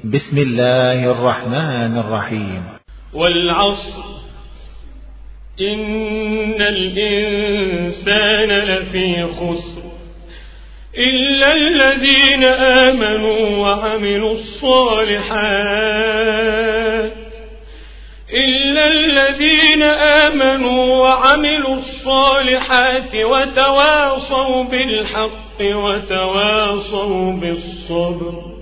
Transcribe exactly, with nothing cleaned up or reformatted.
بسم الله الرحمن الرحيم. والعصر إن الإنسان لفي خسر إلا الذين آمنوا وعملوا الصالحات إلا الذين آمنوا وعملوا الصالحات وتواصوا بالحق وتواصوا بالصبر.